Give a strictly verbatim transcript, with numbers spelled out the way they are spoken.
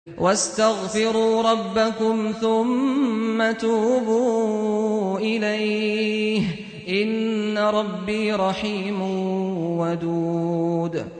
وَاسْتَغْفِرُوا رَبَّكُمْ ثُمَّ تُوبُوا إِلَيْهِ ۚ إِنَّ رَبِّي رَحِيمٌ وَدُودٌ